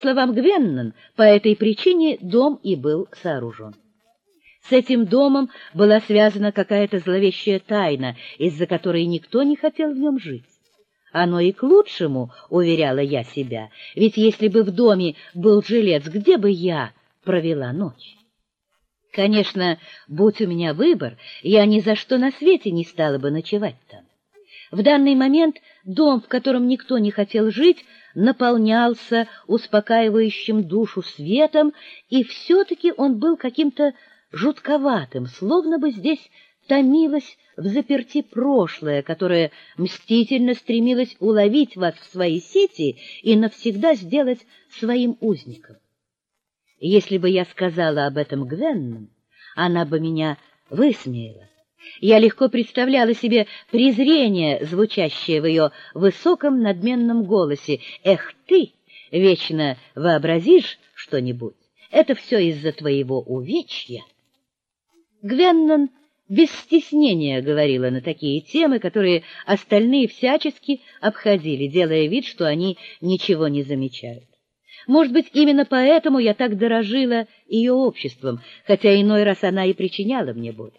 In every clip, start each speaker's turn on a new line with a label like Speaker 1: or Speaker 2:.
Speaker 1: По словам Гвеннон, по этой причине дом и был сооружен. С этим домом была связана какая-то зловещая тайна, из-за которой никто не хотел в нем жить. Оно и к лучшему, уверяла я себя, ведь если бы в доме был жилец, где бы я провела ночь? Конечно, будь у меня выбор, я ни за что на свете не стала бы ночевать там. В данный момент дом, в котором никто не хотел жить, наполнялся успокаивающим душу светом, и все-таки он был каким-то жутковатым, словно бы здесь томилось взаперти прошлое, которое мстительно стремилось уловить вас в свои сети и навсегда сделать своим узником. Если бы я сказала об этом Гвеннон, она бы меня высмеяла. Я легко представляла себе презрение, звучащее в ее высоком надменном голосе. «Эх ты, вечно вообразишь что-нибудь? Это все из-за твоего увечья». Гвеннон без стеснения говорила на такие темы, которые остальные всячески обходили, делая вид, что они ничего не замечают. Может быть, именно поэтому я так дорожила ее обществом, хотя иной раз она и причиняла мне боль.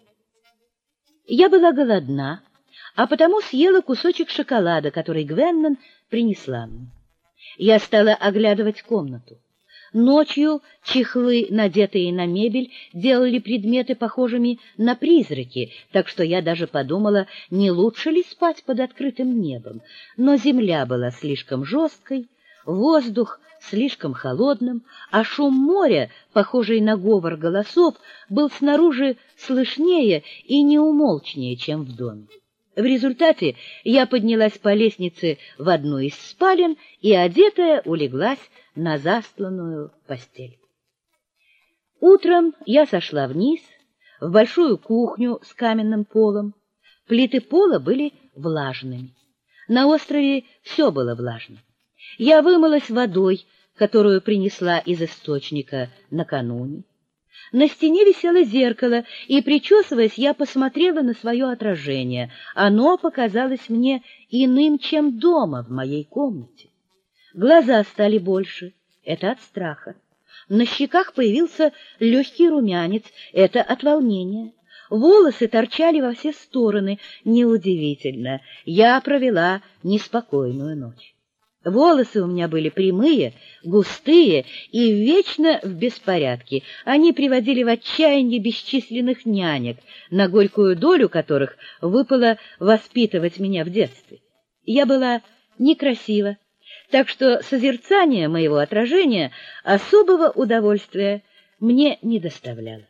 Speaker 1: Я была голодна, а потому съела кусочек шоколада, который Гвеннон принесла мне. Я стала оглядывать комнату. Ночью чехлы, надетые на мебель, делали предметы похожими на призраки, так что я даже подумала, не лучше ли спать под открытым небом. Но земля была слишком жесткой, воздух слишком холодным, а шум моря, похожий на говор голосов, был снаружи слышнее и неумолчнее, чем в доме. В результате я поднялась по лестнице в одну из спален и, одетая, улеглась на застланную постель. Утром я сошла вниз, в большую кухню с каменным полом. Плиты пола были влажными. На острове все было влажно. Я вымылась водой, которую принесла из источника накануне. На стене висело зеркало, и, причесываясь, я посмотрела на свое отражение. Оно показалось мне иным, чем дома в моей комнате. Глаза стали больше, это от страха. На щеках появился легкий румянец, это от волнения. Волосы торчали во все стороны, неудивительно, я провела неспокойную ночь. Волосы у меня были прямые, густые и вечно в беспорядке. Они приводили в отчаяние бесчисленных нянек, на горькую долю которых выпало воспитывать меня в детстве. Я была некрасива, так что созерцание моего отражения особого удовольствия мне не доставляло.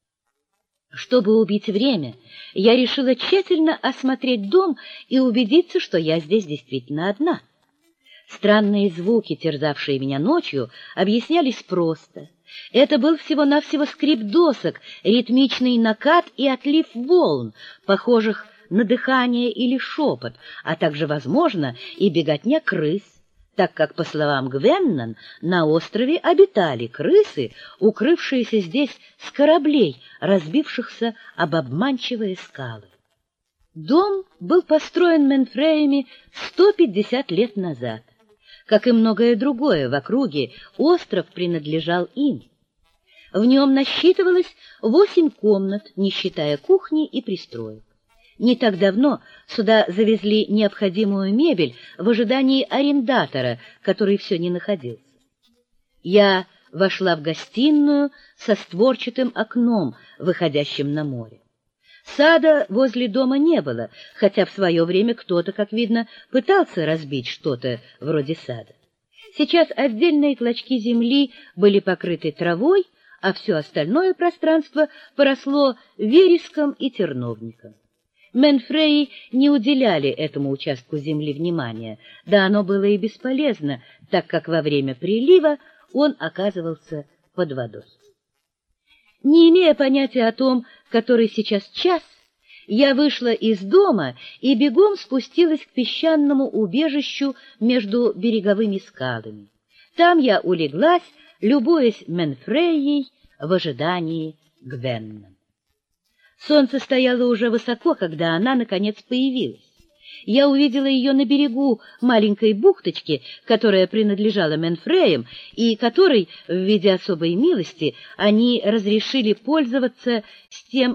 Speaker 1: Чтобы убить время, я решила тщательно осмотреть дом и убедиться, что я здесь действительно одна. Странные звуки, терзавшие меня ночью, объяснялись просто. Это был всего-навсего скрип досок, ритмичный накат и отлив волн, похожих на дыхание или шепот, а также, возможно, и беготня крыс, так как, по словам Гвеннон, на острове обитали крысы, укрывшиеся здесь с кораблей, разбившихся об обманчивые скалы. Дом был построен Менфреями 150 лет назад. Как и многое другое в округе, остров принадлежал им. В нем насчитывалось 8 комнат, не считая кухни и пристроек. Не так давно сюда завезли необходимую мебель в ожидании арендатора, который все не находился. Я вошла в гостиную со створчатым окном, выходящим на море. Сада возле дома не было, хотя в свое время кто-то, как видно, пытался разбить что-то вроде сада. Сейчас отдельные клочки земли были покрыты травой, а все остальное пространство поросло вереском и терновником. Менфреи не уделяли этому участку земли внимания, да оно было и бесполезно, так как во время прилива он оказывался под водой. Не имея понятия о том, который сейчас час, я вышла из дома и бегом спустилась к песчаному убежищу между береговыми скалами. Там я улеглась, любуясь Менфреей в ожидании Гвеннон. Солнце стояло уже высоко, когда она, наконец, появилась. Я увидела ее на берегу маленькой бухточки, которая принадлежала Менфреям, и которой, в виде особой милости, они разрешили пользоваться с тем